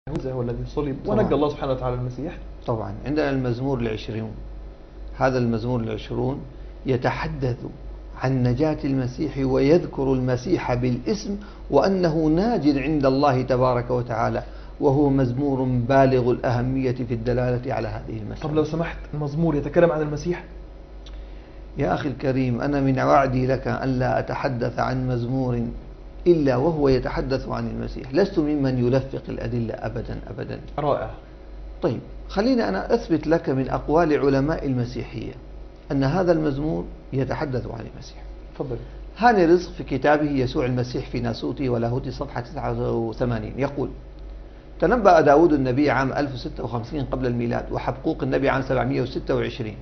هو الذي صلب طبعا. ونجى الله سبحانه وتعالى المسيح. طبعا عندنا المزمور العشرون، هذا المزمور العشرون يتحدث عن نجاة المسيح ويذكر المسيح بالاسم وأنه ناج عند الله تبارك وتعالى، وهو مزمور بالغ الأهمية في الدلالة على هذه المسألة. طب لو سمحت، المزمور يتكلم عن المسيح؟ يا أخي الكريم، أنا من وعدي لك أن لا أتحدث عن مزمور إلا وهو يتحدث عن المسيح، لست ممن يلفق الأدلة أبدا أبدا. رائع. طيب خليني أنا أثبت لك من أقوال علماء المسيحية أن هذا المزمور يتحدث عن المسيح. تفضل. هاني رزق في كتابه يسوع المسيح في ناسوتي ولاهوتي صفحة 89 يقول: تنبأ داود النبي عام 1056 قبل الميلاد، وحبقوق النبي عام 726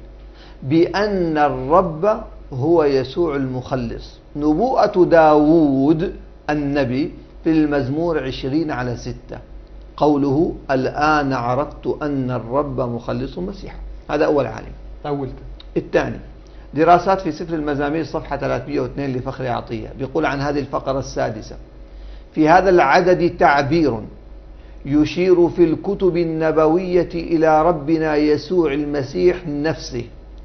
بأن الرب هو يسوع المخلص. نبوءة داود النبي في المزمور 20/6، قوله: الآن عرفت أن الرب مخلص مسيح. هذا أول عالم. الثاني دراسات في سفر المزامير صفحة 302 لفخر عطية، بيقول عن هذه الفقرة السادسة: في هذا العدد تعبير يشير في الكتب النبوية إلى ربنا يسوع المسيح نفسه،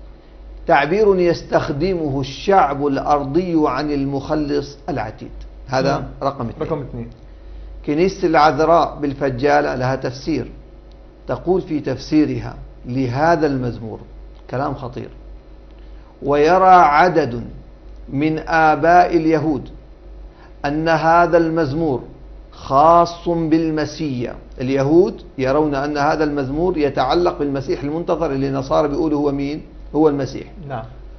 تعبير يستخدمه الشعب الأرضي عن المخلص العتيد. هذا رقم 2. كنيسة العذراء بالفجالة لها تفسير، تقول في تفسيرها لهذا المزمور كلام خطير: ويرى عدد من آباء اليهود أن هذا المزمور خاص بالمسيح. اليهود يرون أن هذا المزمور يتعلق بالمسيح المنتظر اللي النصارى بيقولوا هو مين؟ هو المسيح. نعم.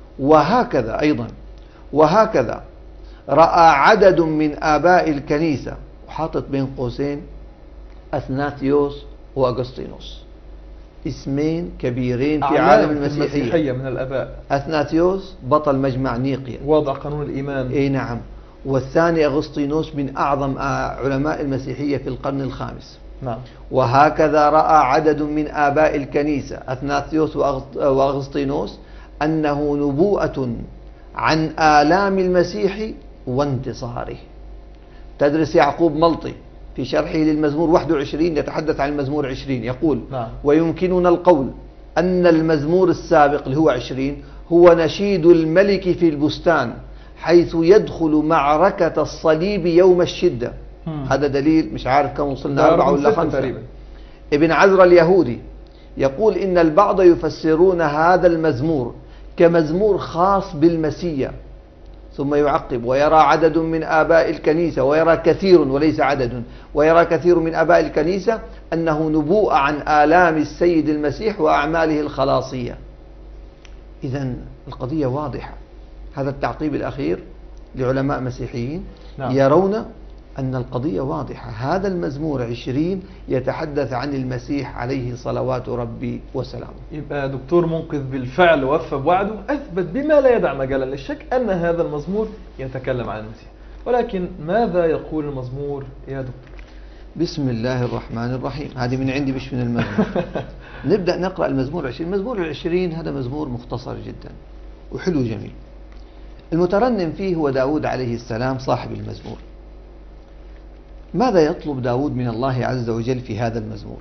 وهكذا أيضا، وهكذا رأى عدد من آباء الكنيسة، وحاطط بين قوسين أثناتيوس وأغسطينوس، اسمين كبيرين في عالم المسيحية من الآباء. أثناتيوس بطل مجمع نيقيا، وضع قانون الإيمان. أي نعم. والثاني أغسطينوس من أعظم علماء المسيحية في القرن الخامس. نعم. وهكذا رأى عدد من آباء الكنيسة أثناتيوس وأغسطينوس أنه نبوءة عن آلام المسيح وانتصاره. تدرس يعقوب ملطي في شرحه للمزمور 21 يتحدث عن المزمور 20 يقول: نعم. ويمكننا القول أن المزمور السابق اللي هو 20 هو نشيد الملك في البستان، حيث يدخل معركة الصليب يوم الشدة. هذا دليل، مش عارف كم وصلنا، 4 ولا 5 تقريبا. ابن عزرا اليهودي يقول إن البعض يفسرون هذا المزمور كمزمور خاص بالمسيح، ثم يعقب: ويرى عدد من آباء الكنيسة، ويرى كثير وليس عدد، ويرى كثير من آباء الكنيسة أنه نبوءة عن آلام السيد المسيح وأعماله الخلاصية. إذن القضية واضحة. هذا التعقيب الأخير لعلماء مسيحيين. نعم. يرون أن القضية واضحة. هذا المزمور 20 يتحدث عن المسيح عليه صلوات ربي وسلامه. يبقى دكتور منقذ بالفعل وفى بوعده، أثبت بما لا يدع مجالا للشك أن هذا المزمور يتكلم عن المسيح. ولكن ماذا يقول المزمور يا دكتور؟ بسم الله الرحمن الرحيم. هذه من عندي مش من المزمور. نبدأ نقرأ المزمور 20. المزمور 20 هذا مزمور مختصر جدا وحلو جميل. المترنم فيه هو داود عليه السلام صاحب المزمور. ماذا يطلب داود من الله عز وجل في هذا المزمور؟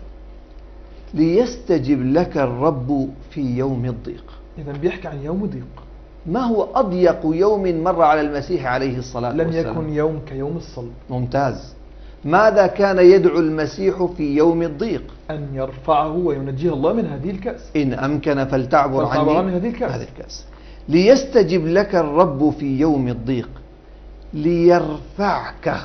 ليستجب لك الرب في يوم الضيق. إذن بيحكي عن يوم ضيق. ما هو أضيق يوم مر على المسيح عليه الصلاة والسلام؟ لم يكن يوم كيوم الصلب. ممتاز. ماذا كان يدعو المسيح في يوم الضيق؟ أن يرفعه وينجيه الله من هذه الكأس. إن أمكن فلتعبر عني هذه الكأس. ليستجب لك الرب في يوم الضيق، ليرفعك.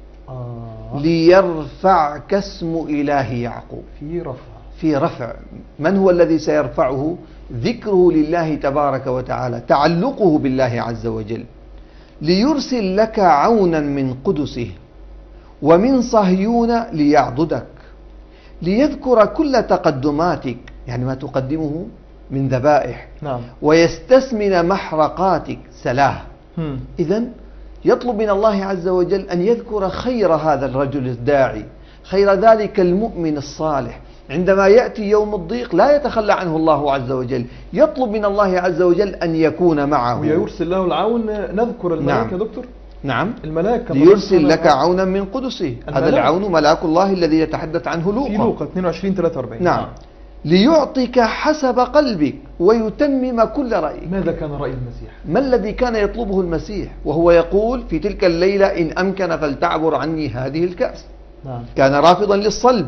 ليرفعك اسم إله يعقوب. في رفع. من هو الذي سيرفعه؟ ذكره لله تبارك وتعالى، تعلقه بالله عز وجل. ليرسل لك عونا من قدسه، ومن صهيون ليعضدك، ليذكر كل تقدماتك، يعني ما تقدمه من ذبائح. نعم. ويستثمن محرقاتك سلاه. إذن يطلب من الله عز وجل أن يذكر خير هذا الرجل الداعي، خير ذلك المؤمن الصالح. عندما يأتي يوم الضيق لا يتخلى عنه الله عز وجل، يطلب من الله عز وجل أن يكون معه ويرسل له العون. نذكر الملائكة. نعم. دكتور نعم. الملاك ليرسل لك عونا من قدسه. هذا الملاك. العون ملاك الله الذي يتحدث عنه في لوقا 22:43. نعم. ليعطيك حسب قلبك ويتمم كل رأيك. ماذا كان رأي المسيح؟ ما الذي كان يطلبه المسيح وهو يقول في تلك الليلة إن أمكن فلتعبر عني هذه الكأس؟ نعم. كان رافضا للصلب.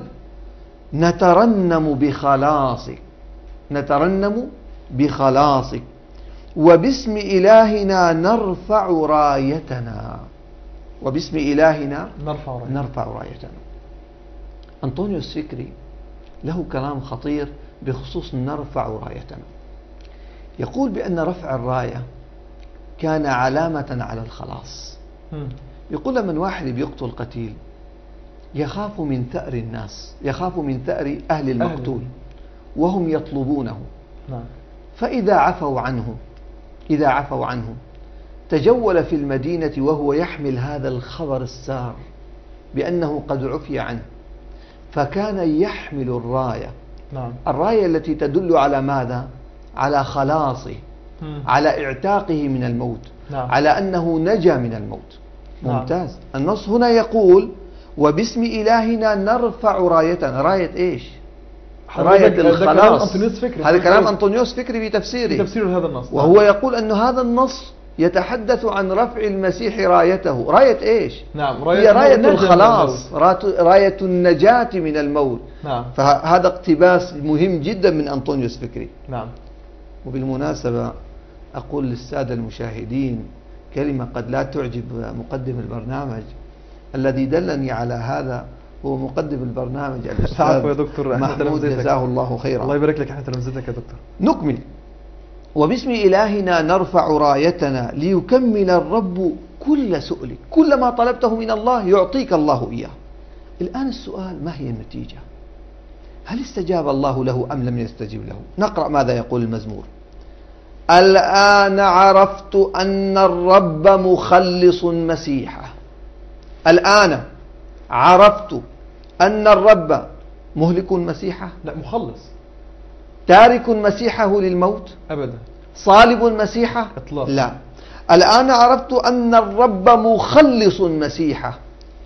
نترنم بخلاصك، نترنم بخلاصك، وباسم إلهنا نرفع رايتنا، وباسم إلهنا نرفع رايتنا. أنطونيوس فكري له كلام خطير بخصوص نرفع رايتنا. يقول بأن رفع الراية كان علامة على الخلاص. يقول لما واحد بيقتل قتيل يخاف من ثأر الناس، يخاف من ثأر أهل المقتول وهم يطلبونه. فإذا عفوا عنه، إذا عفوا عنه تجول في المدينة وهو يحمل هذا الخبر السار بأنه قد عفي عنه، فكان يحمل الراية. الراية التي تدل على ماذا؟ على خلاصه، على اعتاقه من الموت، على أنه نجا من الموت. ممتاز. النص هنا يقول وباسم إلهنا نرفع رايتنا. راية إيش؟ راية الخلاص. هذا كلام أنطونيوس فكري في تفسيره هذا النص. وهو يقول أن هذا النص يتحدث عن رفع المسيح رايته. راية إيش؟ نعم. هي راية الخلاص، راية النجاة من الموت. نعم. فهذا اقتباس مهم جدا من أنطونيوس فكري. نعم. وبالمناسبة أقول للسادة المشاهدين كلمة قد لا تعجب مقدم البرنامج. الذي دلني على هذا هو مقدم البرنامج الأستاذ يا دكتور محمود جزاه الله خيرا. الله يبارك لك، احنا تلمذتك يا دكتور. نكمل. وباسم إلهنا نرفع رايتنا ليكمل الرب كل سؤلك. كل ما طلبته من الله يعطيك الله إياه. الآن السؤال ما هي النتيجة؟ هل استجاب الله له أم لم يستجب له؟ نقرأ ماذا يقول المزمور. الآن عرفت أن الرب مخلص مسيحه. الآن عرفت أن الرب مهلك مسيحه؟ لا، مخلص. تارك مسيحه للموت؟ أبدا. صالب مسيحه؟ إطلاقا. لا. الآن عرفت أن الرب مخلص مسيحه،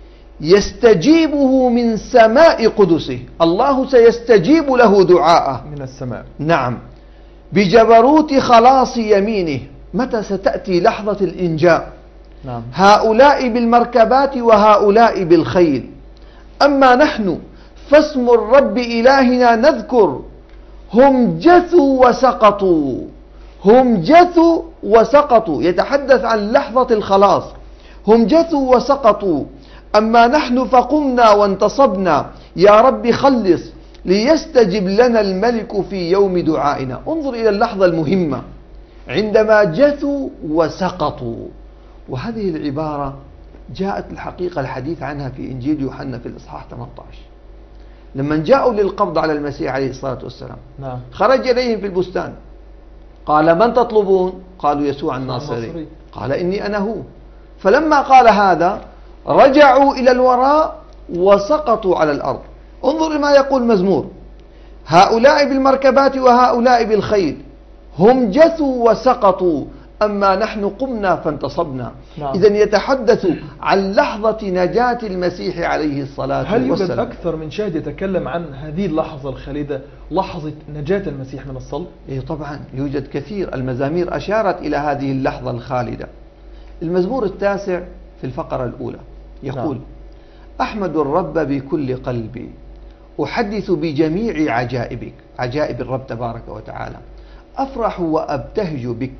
يستجيبه من سماء قدسه. الله سيستجيب له دعاءه من السماء. نعم. بجبروت خلاص يمينه. متى ستأتي لحظة الإنجاء؟ نعم. هؤلاء بالمركبات وهؤلاء بالخيل، أما نحن فاسم الرب إلهنا نذكر. هم جثوا وسقطوا، هم جثوا وسقطوا. يتحدث عن لحظة الخلاص. هم جثوا وسقطوا، أما نحن فقمنا وانتصبنا. يا رب خلص ليستجب لنا الملك في يوم دعائنا. انظر إلى اللحظة المهمة عندما جثوا وسقطوا. وهذه العبارة جاءت الحقيقة الحديث عنها في إنجيل يوحنا في الإصحاح 18. لما جاءوا للقبض على المسيح عليه الصلاة والسلام، نعم. خرج إليهم في البستان قال من تطلبون؟ قالوا يسوع الناصري. قال إني أنا هو. فلما قال هذا رجعوا إلى الوراء وسقطوا على الأرض. انظر ما يقول المزمور. هؤلاء بالمركبات وهؤلاء بالخيل، هم جثوا وسقطوا، أما نحن قمنا فانتصبنا. نعم. إذن يتحدث عن لحظة نجاة المسيح عليه الصلاة والسلام. هل يوجد أكثر من شاهد يتكلم عن هذه اللحظة الخالدة، لحظة نجاة المسيح من الصلب؟ إيه طبعا يوجد كثير. المزامير أشارت إلى هذه اللحظة الخالدة. المزمور 9 في الفقرة الأولى يقول: نعم. أحمد الرب بكل قلبي، أحدث بجميع عجائبك، عجائب الرب تبارك وتعالى، أفرح وأبتهج بك،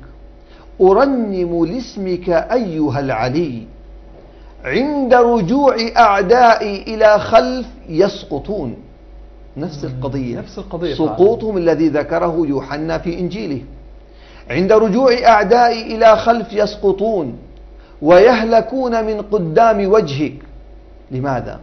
أرنم لاسمك أيها العلي، عند رجوع أعدائي إلى خلف يسقطون. نفس القضية سقوطهم الذي ذكره يوحنا في إنجيله. عند رجوع أعدائي إلى خلف يسقطون ويهلكون من قدام وجهك. لماذا؟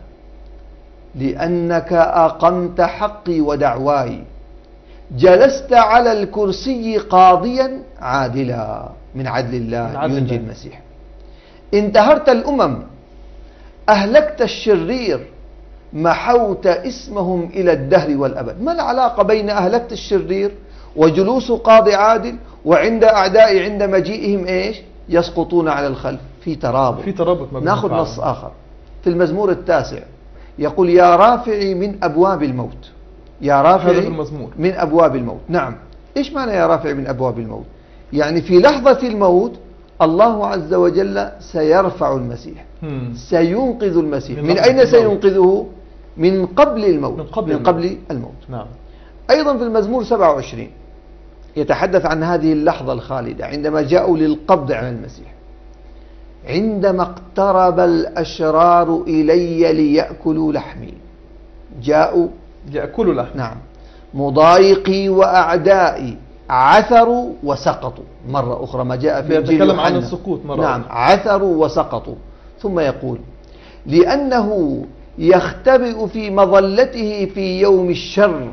لأنك أقمت حقي ودعواي، جلست على الكرسي قاضيا عادلا. من عدل الله ينجي المسيح. انتهرت الأمم، أهلكت الشرير، محوت اسمهم إلى الدهر والأبد. ما العلاقة بين أهلكت الشرير وجلوس قاضي عادل وعند أعدائي عند مجيئهم إيش؟ يسقطون على الخلف. في ترابط. في ترابط ما بين ناخذ الفعل. نص آخر في المزمور 9 يقول يا رافعي من أبواب الموت. يا هذا في رافعي المزمور. من أبواب الموت. نعم، إيش معنى يا رافعي من أبواب الموت؟ يعني في لحظة الموت الله عز وجل سيرفع المسيح، سينقذ المسيح. من أين سينقذه؟ من قبل الموت. من قبل الموت. نعم. أيضا في المزمور 27 يتحدث عن هذه اللحظة الخالدة عندما جاءوا للقبض على المسيح. عندما اقترب الأشرار إلي ليأكلوا لحمي. جاءوا يأكلوا لحم. نعم. مضايقي وأعدائي عثروا وسقطوا. مرة أخرى ما جاء في إنجيل يتكلم عن يوحنا. السقوط مرة نعم، أخرى. عثروا وسقطوا. ثم يقول لأنه يختبئ في مظلته في يوم الشر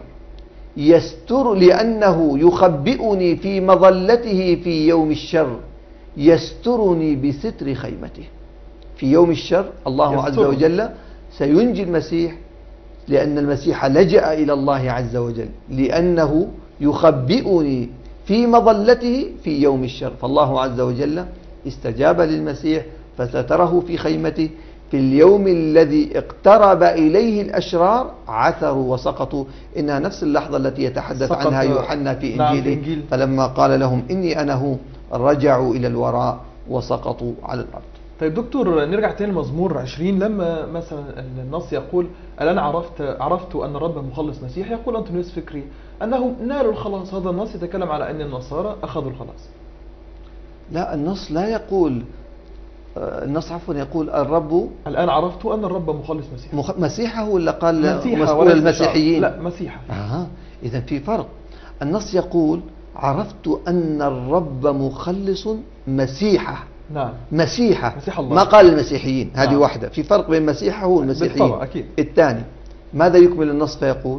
لأنه يخبئني في مظلته في يوم الشر يسترني بستر خيمته. في يوم الشر الله عز وجل سينجي المسيح، لأن المسيح لجأ إلى الله عز وجل، لأنه يخبئني في مظلته في يوم الشر. فالله عز وجل استجاب للمسيح فستره في خيمته في اليوم الذي اقترب إليه الأشرار عثروا وسقطوا. إنها نفس اللحظة التي يتحدث عنها يوحنا في إنجيله. فلما قال لهم إني أنا هو رجعوا إلى الوراء وسقطوا على الأرض. طيب دكتور، نرجع تاني لمزمور 20. لما مثلا النص يقول الآن عرفت أن الرب مخلص مسيح، يقول أنطونيوس فكري أنهم نالوا الخلاص. هذا النص يتكلم على أن النصارى أخذوا الخلاص. لا، النص لا يقول، النص عفوا يقول الرب الآن عرفت أن الرب مخلص مسيح. مسيحه ولا قال مسؤول المسيحيين؟ لا، مسيحه. إذا في فرق. النص يقول عرفت أن الرب مخلص مسيحه. نعم، مسيحه، مسيح الله. ما قال المسيحيين. هذه نعم. واحدة. في فرق بين مسيحه والمسيحيين. بالطبع أكيد. الثاني ماذا يكمل النص فيقول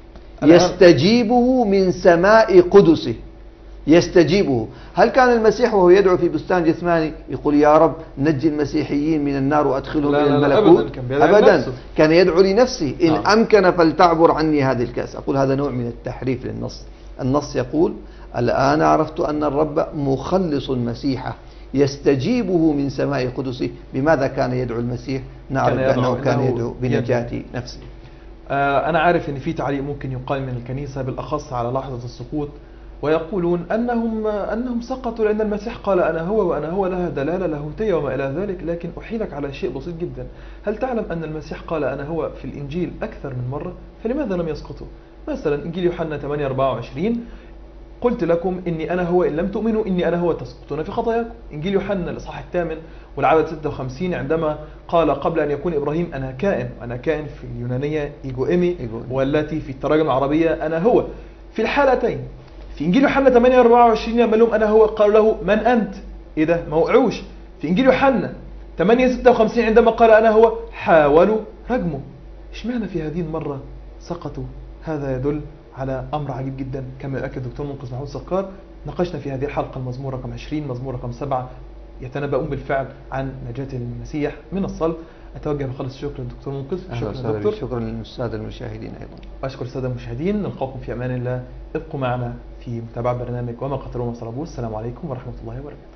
يستجيبه من سماء قدسه. يستجيبه. هل كان المسيح وهو يدعو في بستان جثماني يقول يا رب نجي المسيحيين من النار وأدخلهم إلى الملكوت؟ أبدا، كان يدعو لنفسه إن أمكن فلتعبر عني هذه الكأس. أقول هذا نوع من التحريف للنص. النص يقول الآن عرفت أن الرب مخلص مسيحه يستجيبه من سماء قدسه. بماذا كان يدعو المسيح؟ نعرف أنه كان يدعو بنجاة نفسه. أنا عارف أن في تعليق ممكن يقال من الكنيسة بالأخص على لحظة السقوط، ويقولون أنهم سقطوا لأن المسيح قال أنا هو وأنا هو، لها دلالة لاهوتية وما إلى ذلك. لكن أحيلك على شيء بسيط جدا. هل تعلم أن المسيح قال أنا هو في الإنجيل أكثر من مرة؟ فلماذا لم يسقطوا؟ مثلا إنجيل يوحنا 8:24 قلت لكم إني أنا هو إن لم تؤمنوا إني أنا هو تسقطون في خطاياكم. إنجيل يوحنا الإصحاح 8 والعدد 56 عندما قال قبل أن يكون إبراهيم أنا كائن. أنا كائن في اليونانية إيجوإمي، والتي في التراجم العربية أنا هو. في الحالتين في إنجيل يوحنا 8:24 لما لهم أنا هو قالوا له من أنت؟ إيه ده؟ ما وقعوش. في إنجيل يوحنا 8:56 عندما قال أنا هو حاولوا رجمه. إشمعنى في هذه المرة سقطوا؟ هذا يدل على أمر عجيب جدا كما يؤكد الدكتور منقذ محمود سكار. ناقشنا في هذه الحلقة المزمور رقم 20 مزمور رقم 7 يتنبؤون بالفعل عن نجاة المسيح من الصلب. أتوجه بخلص الشكر للدكتور منقذ. شكرا دكتور. شكرا للسادة المشاهدين أيضا. أشكر السادة المشاهدين. نلقاكم في أمان الله. ابقوا معنا في متابعة برنامج وما قتلوه وما صلبوه. السلام عليكم ورحمة الله وبركاته.